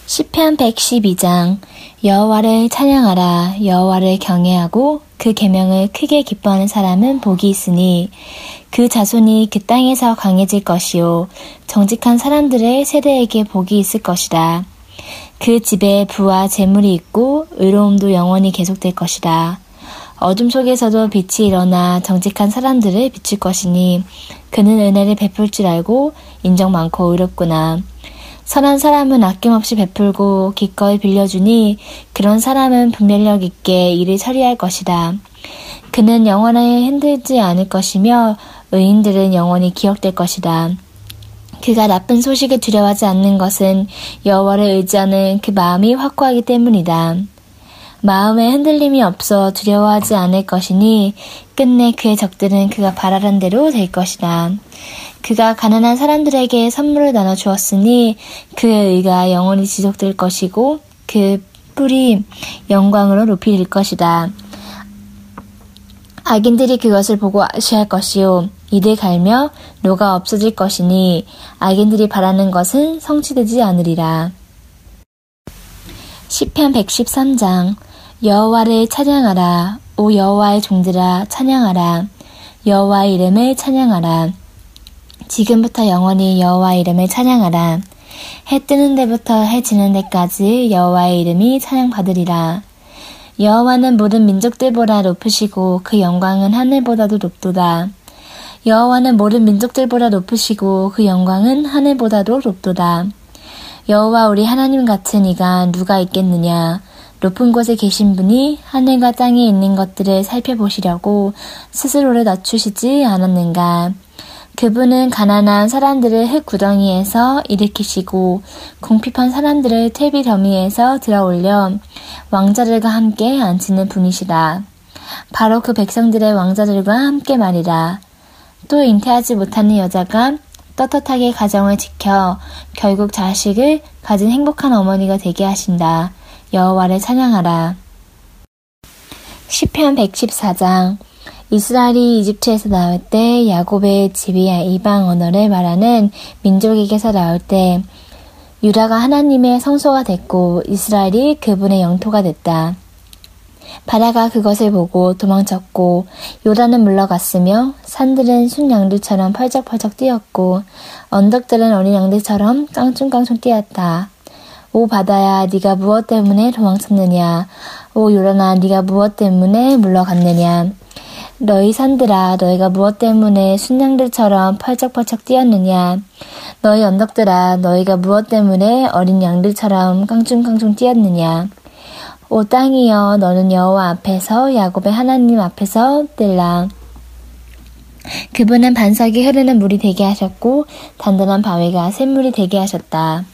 시편 112장 여호와를 찬양하라. 여호와를 경외하고 그 계명을 크게 기뻐하는 사람은 복이 있으니 그 자손이 그 땅에서 강해질 것이요 정직한 사람들의 세대에게 복이 있을 것이다. 그 집에 부와 재물이 있고 의로움도 영원히 계속될 것이다. 어둠 속에서도 빛이 일어나 정직한 사람들을 비출 것이니 그는 은혜를 베풀 줄 알고 인정 많고 의롭구나. 선한 사람은 아낌없이 베풀고 기꺼이 빌려주니 그런 사람은 분별력 있게 일을 처리할 것이다. 그는 영원히 흔들지 않을 것이며 의인들은 영원히 기억될 것이다. 그가 나쁜 소식을 두려워하지 않는 것은 여호와를 의지하는 그 마음이 확고하기 때문이다. 마음에 흔들림이 없어 두려워하지 않을 것이니 끝내 그의 적들은 그가 바라는 대로 될 것이다. 그가 가난한 사람들에게 선물을 나눠 주었으니 그의 의가 영원히 지속될 것이고 그 뿔이 영광으로 높이 될 것이다. 악인들이 그것을 보고 아쉬할 것이요 이를 갈며 노가 없어질 것이니 악인들이 바라는 것은 성취되지 않으리라. 시편 113장 여호와를 찬양하라. 오 여호와의 종들아 찬양하라. 여호와의 이름을 찬양하라. 지금부터 영원히 여호와의 이름을 찬양하라. 해 뜨는 데부터 해 지는 데까지 여호와의 이름이 찬양받으리라. 여호와는 모든 민족들보다 높으시고 그 영광은 하늘보다도 높도다. 여호와는 모든 민족들보다 높으시고 그 영광은 하늘보다도 높도다. 여호와 우리 하나님 같은 이가 누가 있겠느냐. 높은 곳에 계신 분이 하늘과 땅에 있는 것들을 살펴보시려고 스스로를 낮추시지 않았는가. 그분은 가난한 사람들을 흙 구덩이에서 일으키시고 궁핍한 사람들을 퇴비 더미에서 들어올려 왕자들과 함께 앉히는 분이시다. 바로 그 백성들의 왕자들과 함께 말이라. 또 잉태하지 못하는 여자가 떳떳하게 가정을 지켜 결국 자식을 가진 행복한 어머니가 되게 하신다. 여호와를 찬양하라. 시편 114장 이스라엘이 이집트에서 나올 때 야곱의 집이 이방 언어를 말하는 민족에게서 나올 때 유다가 하나님의 성소가 됐고 이스라엘이 그분의 영토가 됐다. 바다가 그것을 보고 도망쳤고 요단은 물러갔으며 산들은 순양들처럼 펄쩍펄쩍 뛰었고 언덕들은 어린 양들처럼 깡충깡충 뛰었다. 오 바다야 네가 무엇 때문에 도망쳤느냐. 오 요단아 네가 무엇 때문에 물러갔느냐. 너희 산들아 너희가 무엇 때문에 순양들처럼 펄쩍펄쩍 뛰었느냐. 너희 언덕들아 너희가 무엇 때문에 어린 양들처럼 깡충깡충 뛰었느냐. 오 땅이여 너는 여호와 앞에서 야곱의 하나님 앞에서 뜰라. 그분은 반석이 흐르는 물이 되게 하셨고 단단한 바위가 샘물이 되게 하셨다.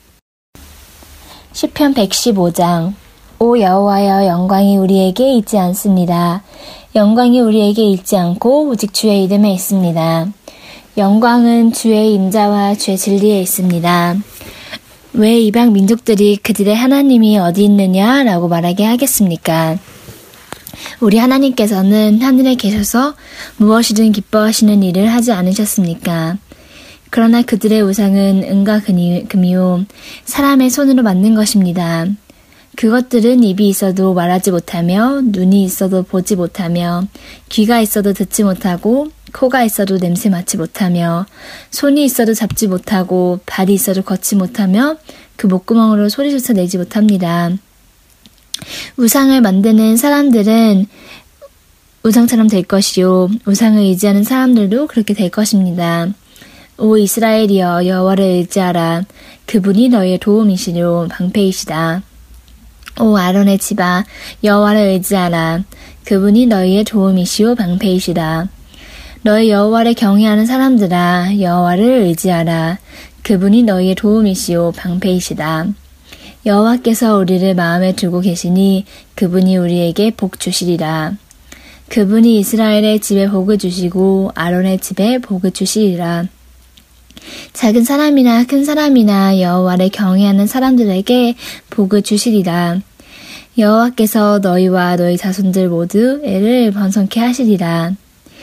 시편 115장 오 여호와여 영광이 우리에게 있지 않습니다. 영광이 우리에게 있지 않고 오직 주의 이름에 있습니다. 영광은 주의 인자와 주의 진리에 있습니다. 왜 이방 민족들이 그들의 하나님이 어디 있느냐라고 말하게 하겠습니까? 우리 하나님께서는 하늘에 계셔서 무엇이든 기뻐하시는 일을 하지 않으셨습니까? 그러나 그들의 우상은 은과 금이요 사람의 손으로 만든 것입니다. 그것들은 입이 있어도 말하지 못하며 눈이 있어도 보지 못하며 귀가 있어도 듣지 못하고 코가 있어도 냄새 맡지 못하며 손이 있어도 잡지 못하고 발이 있어도 걷지 못하며 그 목구멍으로 소리조차 내지 못합니다. 우상을 만드는 사람들은 우상처럼 될 것이요 우상을 의지하는 사람들도 그렇게 될 것입니다. 오 이스라엘이여 여호와를 의지하라. 그분이 너희의 도움이시요 방패이시다. 오 아론의 집아 여호와를 의지하라. 그분이 너희의 도움이시요 방패이시다. 너희 여호와를 경외하는 사람들아 여호와를 의지하라. 그분이 너희의 도움이시요 방패이시다. 여호와께서 우리를 마음에 두고 계시니 그분이 우리에게 복 주시리라. 그분이 이스라엘의 집에 복을 주시고 아론의 집에 복을 주시리라. 작은 사람이나 큰 사람이나 여호와를 경외하는 사람들에게 복을 주시리라. 여호와께서 너희와 너희 자손들 모두를 번성케 하시리라.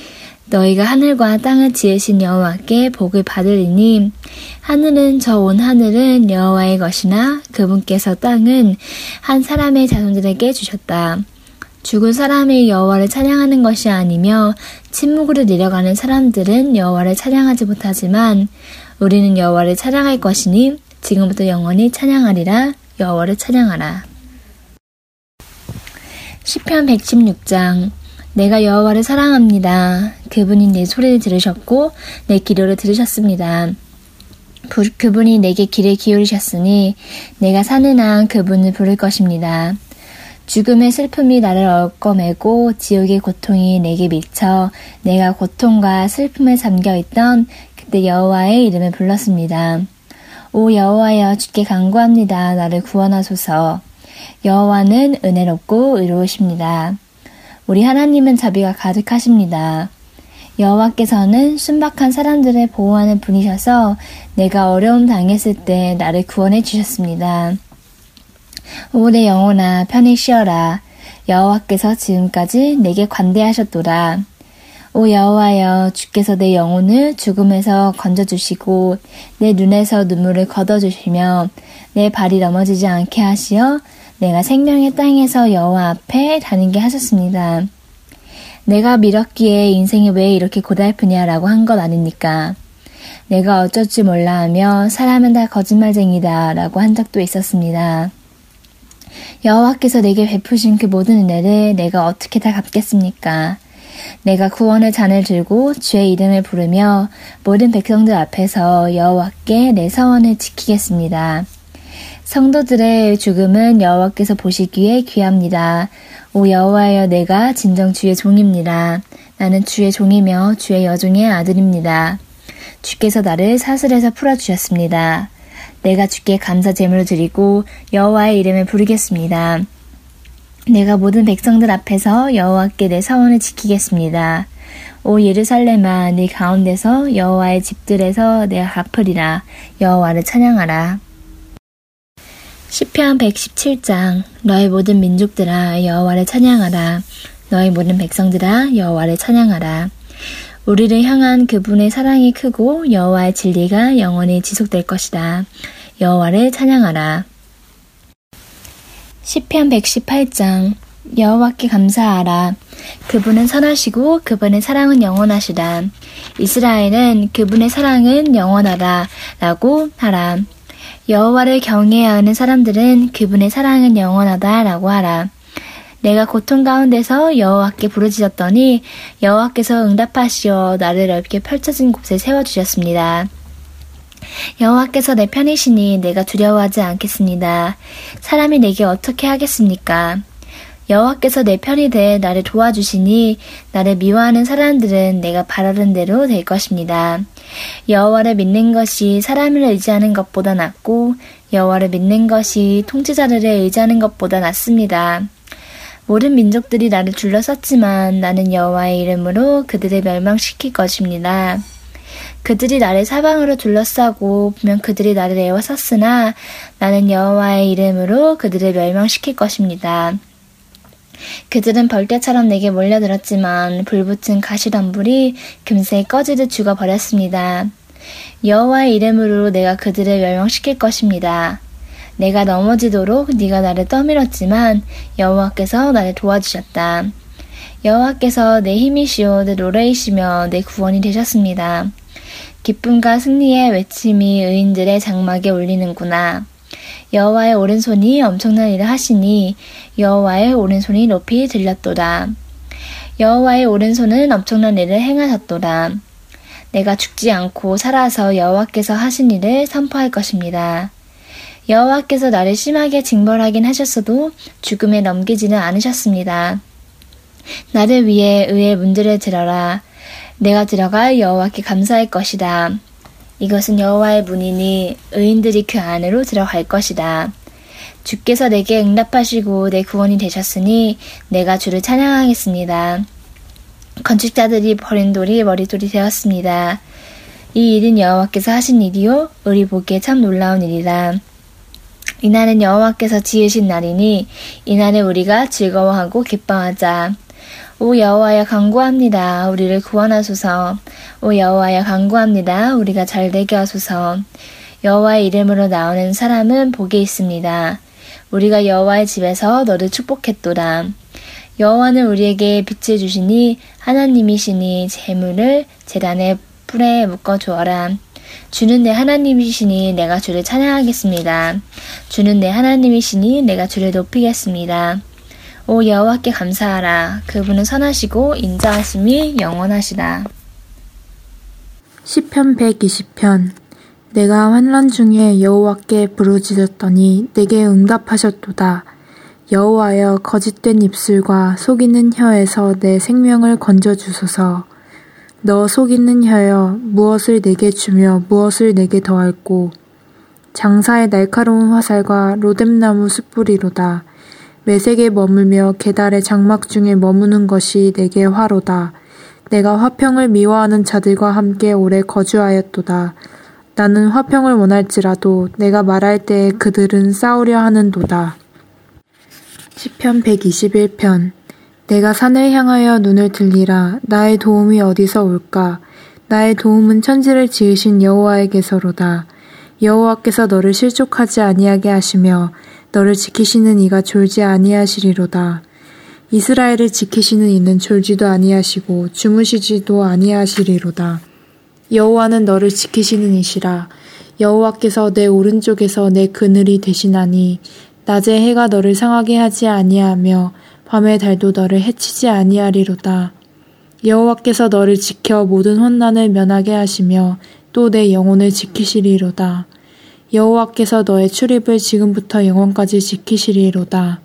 너희가 하늘과 땅을 지으신 여호와께 복을 받으리니 하늘은 저 온 하늘은 여호와의 것이나 그분께서 땅은 한 사람의 자손들에게 주셨다. 죽은 사람이 여호와를 찬양하는 것이 아니며 침묵으로 내려가는 사람들은 여호와를 찬양하지 못하지만 우리는 여호와를 찬양할 것이니 지금부터 영원히 찬양하리라. 여호와를 찬양하라. 시편 116장. 내가 여호와를 사랑합니다. 그분이 내 소리를 들으셨고 내 기도를 들으셨습니다. 그분이 내게 귀를 기울이셨으니 내가 사는 한 그분을 부를 것입니다. 죽음의 슬픔이 나를 얽어매고 지옥의 고통이 내게 미쳐 내가 고통과 슬픔에 잠겨있던 그때 여호와의 이름을 불렀습니다. 오 여호와여, 주께 간구합니다. 나를 구원하소서. 여호와는 은혜롭고 의로우십니다. 우리 하나님은 자비가 가득하십니다. 여호와께서는 순박한 사람들을 보호하는 분이셔서 내가 어려움 당했을 때 나를 구원해 주셨습니다. 오 내 영혼아, 편히 쉬어라. 여호와께서 지금까지 내게 관대하셨도다. 오 여호와여, 주께서 내 영혼을 죽음에서 건져주시고 내 눈에서 눈물을 걷어주시며 내 발이 넘어지지 않게 하시어 내가 생명의 땅에서 여호와 앞에 다니게 하셨습니다. 내가 미뤘기에 인생이 왜 이렇게 고달프냐라고 한 것 아닙니까? 내가 어쩔 줄 몰라 하며 사람은 다 거짓말쟁이다 라고 한 적도 있었습니다. 여호와께서 내게 베푸신 그 모든 은혜를 내가 어떻게 다 갚겠습니까? 내가 구원의 잔을 들고 주의 이름을 부르며 모든 백성들 앞에서 여호와께 내 서원을 지키겠습니다. 성도들의 죽음은 여호와께서 보시기에 귀합니다. 오 여호와여, 내가 진정 주의 종입니다. 나는 주의 종이며 주의 여종의 아들입니다. 주께서 나를 사슬에서 풀어주셨습니다. 내가 주께 감사 제물을 드리고 여호와의 이름을 부르겠습니다. 내가 모든 백성들 앞에서 여호와께 내 서원을 지키겠습니다. 오 예루살렘아, 네 가운데서 여호와의 집들에서 내가 갚으리라. 여호와를 찬양하라. 시편 117장. 너희 모든 민족들아 여호와를 찬양하라. 너희 모든 백성들아 여호와를 찬양하라. 우리를 향한 그분의 사랑이 크고 여호와의 진리가 영원히 지속될 것이다. 여호와를 찬양하라. 시편 118장. 여호와께 감사하라. 그분은 선하시고 그분의 사랑은 영원하시다. 이스라엘은 그분의 사랑은 영원하다 라고 하라. 여호와를 경외해야 하는 사람들은 그분의 사랑은 영원하다 라고 하라. 내가 고통 가운데서 여호와께 부르짖었더니 여호와께서 응답하시어 나를 넓게 펼쳐진 곳에 세워주셨습니다. 여호와께서 내 편이시니 내가 두려워하지 않겠습니다. 사람이 내게 어떻게 하겠습니까? 여호와께서 내 편이 돼 나를 도와주시니 나를 미워하는 사람들은 내가 바라는 대로 될 것입니다. 여호와를 믿는 것이 사람을 의지하는 것보다 낫고 여호와를 믿는 것이 통치자들을 의지하는 것보다 낫습니다. 모든 민족들이 나를 둘러쌌지만 나는 여호와의 이름으로 그들을 멸망시킬 것입니다. 그들이 나를 사방으로 둘러싸고 보면 그들이 나를 에워쌌으나 나는 여호와의 이름으로 그들을 멸망시킬 것입니다. 그들은 벌떼처럼 내게 몰려들었지만 불붙은 가시덤불이 금세 꺼지듯 죽어버렸습니다. 여호와의 이름으로 내가 그들을 멸망시킬 것입니다. 내가 넘어지도록 네가 나를 떠밀었지만 여호와께서 나를 도와주셨다. 여호와께서 내 힘이시오 내 노래이시며 내 구원이 되셨습니다. 기쁨과 승리의 외침이 의인들의 장막에 울리는구나. 여호와의 오른손이 엄청난 일을 하시니 여호와의 오른손이 높이 들렸도다. 여호와의 오른손은 엄청난 일을 행하셨도다. 내가 죽지 않고 살아서 여호와께서 하신 일을 선포할 것입니다. 여호와께서 나를 심하게 징벌하긴 하셨어도 죽음에 넘기지는 않으셨습니다. 나를 위해 의의 문들을 들어라. 내가 들어가 여호와께 감사할 것이다. 이것은 여호와의 문이니 의인들이 그 안으로 들어갈 것이다. 주께서 내게 응답하시고 내 구원이 되셨으니 내가 주를 찬양하겠습니다. 건축자들이 버린 돌이 머릿돌이 되었습니다. 이 일은 여호와께서 하신 일이요 우리 보기에 참 놀라운 일이라. 이날은 여호와께서 지으신 날이니 이날에 우리가 즐거워하고 기뻐하자. 오 여호와여 간구합니다. 우리를 구원하소서. 오 여호와여 간구합니다. 우리가 잘되게 하소서. 여호와의 이름으로 나오는 사람은 복이 있습니다. 우리가 여호와의 집에서 너를 축복했도다. 여호와는 우리에게 빛을 주시니 하나님이시니 재물을 제단의 뿔에 묶어 주어라. 주는 내 하나님이시니 내가 주를 찬양하겠습니다. 주는 내 하나님이시니 내가 주를 높이겠습니다. 오 여호와께 감사하라. 그분은 선하시고 인자하심이 영원하시다. 시편 120편. 내가 환난 중에 여호와께 부르짖었더니 내게 응답하셨도다. 여호와여 거짓된 입술과 속이는 혀에서 내 생명을 건져주소서. 너 속이는 혀여 무엇을 내게 주며 무엇을 내게 더할꼬. 장사의 날카로운 화살과 로뎀나무 숯불이로다. 매색에 머물며 계달의 장막 중에 머무는 것이 내게 화로다. 내가 화평을 미워하는 자들과 함께 오래 거주하였도다. 나는 화평을 원할지라도 내가 말할 때에 그들은 싸우려 하는도다. 시편 121편. 내가 산을 향하여 눈을 들리라. 나의 도움이 어디서 올까? 나의 도움은 천지를 지으신 여호와에게서로다. 여호와께서 너를 실족하지 아니하게 하시며 너를 지키시는 이가 졸지 아니하시리로다. 이스라엘을 지키시는 이는 졸지도 아니하시고 주무시지도 아니하시리로다. 여호와는 너를 지키시는 이시라. 여호와께서 내 오른쪽에서 내 그늘이 되시나니 낮에 해가 너를 상하게 하지 아니하며 밤에 달도 너를 해치지 아니하리로다. 여호와께서 너를 지켜 모든 환난을 면하게 하시며 또 내 영혼을 지키시리로다. 여호와께서 너의 출입을 지금부터 영원까지 지키시리로다.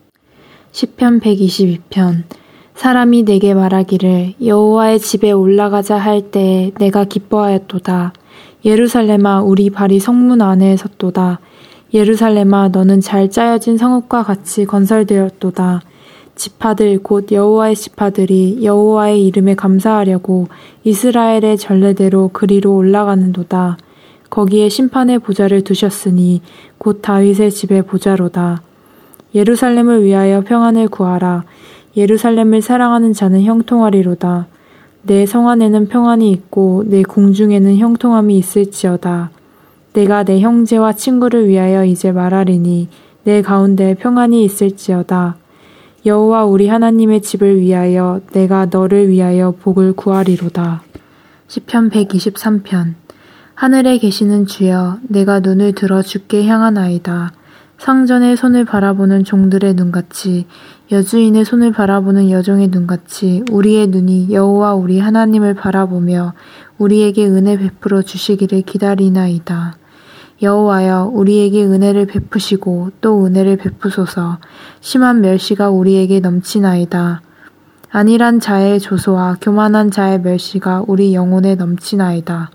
시편 122편. 사람이 내게 말하기를 여호와의 집에 올라가자 할 때에 내가 기뻐하였도다. 예루살렘아 우리 발이 성문 안에 섰도다. 예루살렘아 너는 잘 짜여진 성읍과 같이 건설되었도다. 지파들 곧 여호와의 지파들이 여호와의 이름에 감사하려고 이스라엘의 전례대로 그리로 올라가는도다. 거기에 심판의 보좌를 두셨으니 곧 다윗의 집의 보좌로다. 예루살렘을 위하여 평안을 구하라. 예루살렘을 사랑하는 자는 형통하리로다. 내 성 안에는 평안이 있고 내 궁중에는 형통함이 있을지어다. 내가 내 형제와 친구를 위하여 이제 말하리니 내 가운데 평안이 있을지어다. 여호와 우리 하나님의 집을 위하여 내가 너를 위하여 복을 구하리로다. 시편 123편. 하늘에 계시는 주여 내가 눈을 들어 주께 향하나이다. 상전의 손을 바라보는 종들의 눈같이 여주인의 손을 바라보는 여종의 눈같이 우리의 눈이 여호와 우리 하나님을 바라보며 우리에게 은혜 베풀어 주시기를 기다리나이다. 여호와여 우리에게 은혜를 베푸시고 또 은혜를 베푸소서. 심한 멸시가 우리에게 넘치나이다. 안일한 자의 조소와 교만한 자의 멸시가 우리 영혼에 넘치나이다.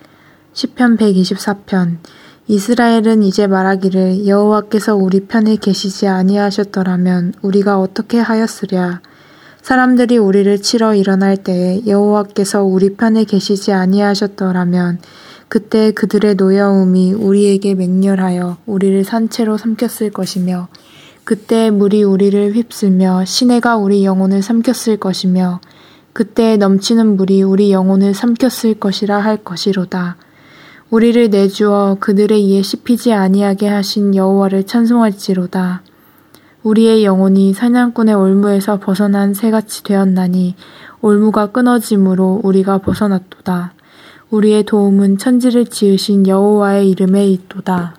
시편 124편. 이스라엘은 이제 말하기를 여호와께서 우리 편에 계시지 아니하셨더라면 우리가 어떻게 하였으랴. 사람들이 우리를 치러 일어날 때에 여호와께서 우리 편에 계시지 아니하셨더라면 그때 그들의 노여움이 우리에게 맹렬하여 우리를 산채로 삼켰을 것이며 그때 물이 우리를 휩쓸며 시내가 우리 영혼을 삼켰을 것이며 그때 넘치는 물이 우리 영혼을 삼켰을 것이라 할 것이로다. 우리를 내주어 그들의 이에 씹히지 아니하게 하신 여호와를 찬송할지로다. 우리의 영혼이 사냥꾼의 올무에서 벗어난 새같이 되었나니 올무가 끊어짐으로 우리가 벗어났도다. 우리의 도움은 천지를 지으신 여호와의 이름에 있도다.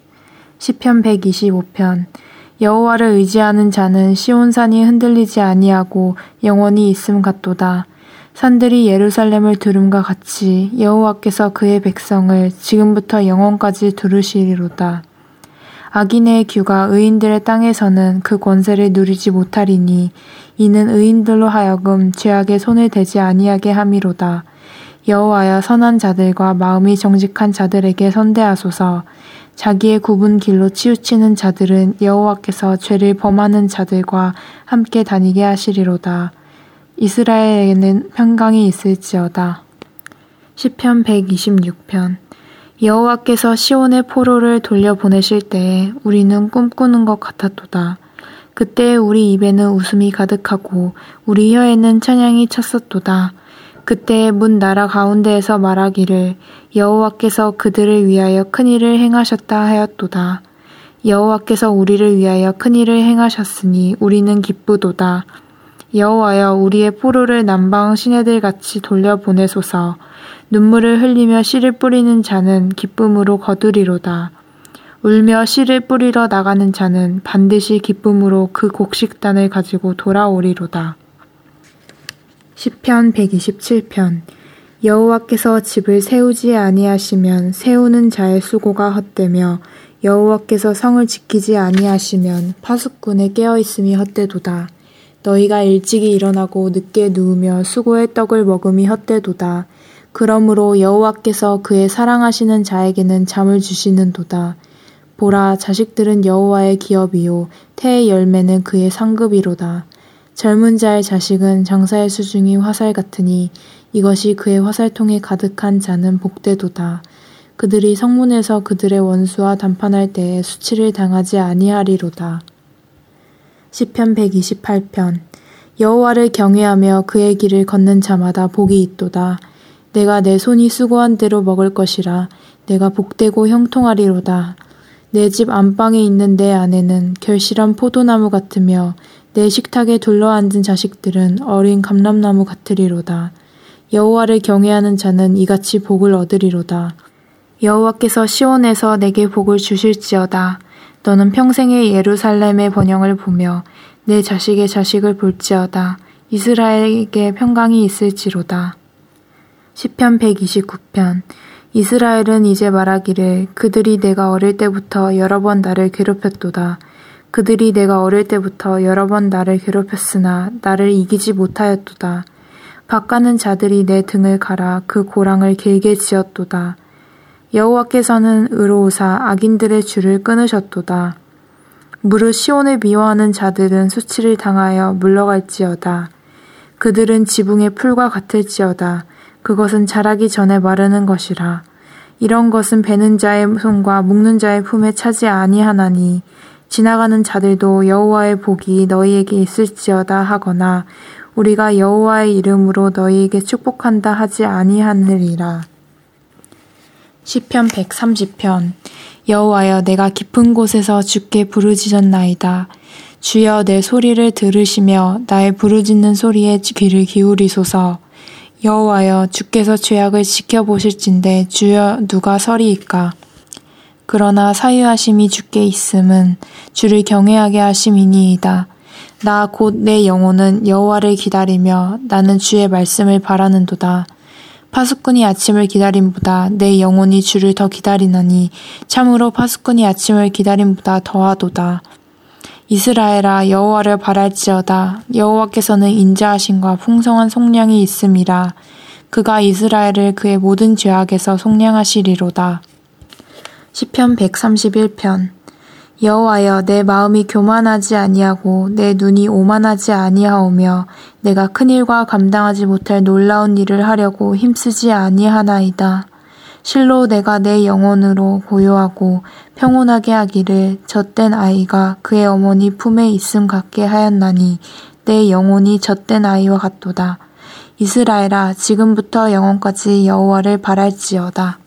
시편 125편. 여호와를 의지하는 자는 시온산이 흔들리지 아니하고 영원히 있음 같도다. 산들이 예루살렘을 두름과 같이 여호와께서 그의 백성을 지금부터 영원까지 두르시리로다. 악인의 규가 의인들의 땅에서는 그 권세를 누리지 못하리니 이는 의인들로 하여금 죄악에 손을 대지 아니하게 함이로다. 여호와여 선한 자들과 마음이 정직한 자들에게 선대하소서. 자기의 굽은 길로 치우치는 자들은 여호와께서 죄를 범하는 자들과 함께 다니게 하시리로다. 이스라엘에게는 평강이 있을지어다. 시편 126편. 여호와께서 시온의 포로를 돌려보내실 때에 우리는 꿈꾸는 것 같았도다. 그때 우리 입에는 웃음이 가득하고 우리 혀에는 찬양이 찼었도다. 그때 문 나라 가운데에서 말하기를 여호와께서 그들을 위하여 큰일을 행하셨다 하였도다. 여호와께서 우리를 위하여 큰일을 행하셨으니 우리는 기쁘도다. 여호와여 우리의 포로를 남방 시내들같이 돌려보내소서. 눈물을 흘리며 씨를 뿌리는 자는 기쁨으로 거두리로다. 울며 씨를 뿌리러 나가는 자는 반드시 기쁨으로 그 곡식단을 가지고 돌아오리로다. 시편 127편. 여호와께서 집을 세우지 아니하시면 세우는 자의 수고가 헛되며 여호와께서 성을 지키지 아니하시면 파수꾼의 깨어있음이 헛되도다. 너희가 일찍이 일어나고 늦게 누우며 수고의 떡을 먹음이 헛되도다. 그러므로 여호와께서 그의 사랑하시는 자에게는 잠을 주시는도다. 보라, 자식들은 여호와의 기업이요 태의 열매는 그의 상급이로다. 젊은 자의 자식은 장사의 수중이 화살 같으니 이것이 그의 화살통에 가득한 자는 복되도다. 그들이 성문에서 그들의 원수와 담판할 때에 수치를 당하지 아니하리로다. 시편 128편. 여호와를 경외하며 그의 길을 걷는 자마다 복이 있도다. 내가 내 손이 수고한 대로 먹을 것이라. 내가 복되고 형통하리로다. 내 집 안방에 있는 내 아내는 결실한 포도나무 같으며 내 식탁에 둘러앉은 자식들은 어린 감람나무 같으리로다. 여호와를 경외하는 자는 이같이 복을 얻으리로다. 여호와께서 시온에서 내게 복을 주실지어다. 너는 평생의 예루살렘의 번영을 보며 내 자식의 자식을 볼지어다. 이스라엘에게 평강이 있을지로다. 시편 129편. 이스라엘은 이제 말하기를 그들이 내가 어릴 때부터 여러 번 나를 괴롭혔도다. 그들이 내가 어릴 때부터 여러 번 나를 괴롭혔으나 나를 이기지 못하였도다. 밭가는 자들이 내 등을 갈아 그 고랑을 길게 지었도다. 여호와께서는 의로우사 악인들의 줄을 끊으셨도다. 무릇 시온을 미워하는 자들은 수치를 당하여 물러갈지어다. 그들은 지붕의 풀과 같을지어다. 그것은 자라기 전에 마르는 것이라. 이런 것은 베는 자의 손과 묶는 자의 품에 차지 아니하나니 지나가는 자들도 여호와의 복이 너희에게 있을지어다 하거나 우리가 여호와의 이름으로 너희에게 축복한다 하지 아니하느니라. 시편 130편. 여호와여 내가 깊은 곳에서 주께 부르짖었나이다. 주여 내 소리를 들으시며 나의 부르짖는 소리에 귀를 기울이소서. 여호와여 주께서 죄악을 지켜보실진대 주여 누가 서리이까. 그러나 사유하심이 주께 있음은 주를 경외하게 하심이니이다. 나 곧 내 영혼은 여호와를 기다리며 나는 주의 말씀을 바라는도다. 파수꾼이 아침을 기다림보다 내 영혼이 주를 더 기다리나니 참으로 파수꾼이 아침을 기다림보다 더하도다. 이스라엘아 여호와를 바랄지어다. 여호와께서는 인자하심과 풍성한 속량이 있음이라. 그가 이스라엘을 그의 모든 죄악에서 속량하시리로다. 시편 131편. 여호와여 내 마음이 교만하지 아니하고 내 눈이 오만하지 아니하오며 내가 큰 일과 감당하지 못할 놀라운 일을 하려고 힘쓰지 아니하나이다. 실로 내가 내 영혼으로 고요하고 평온하게 하기를 젖된 아이가 그의 어머니 품에 있음 같게 하였나니 내 영혼이 젖된 아이와 같도다. 이스라엘아 지금부터 영원까지 여호와를 바랄지어다.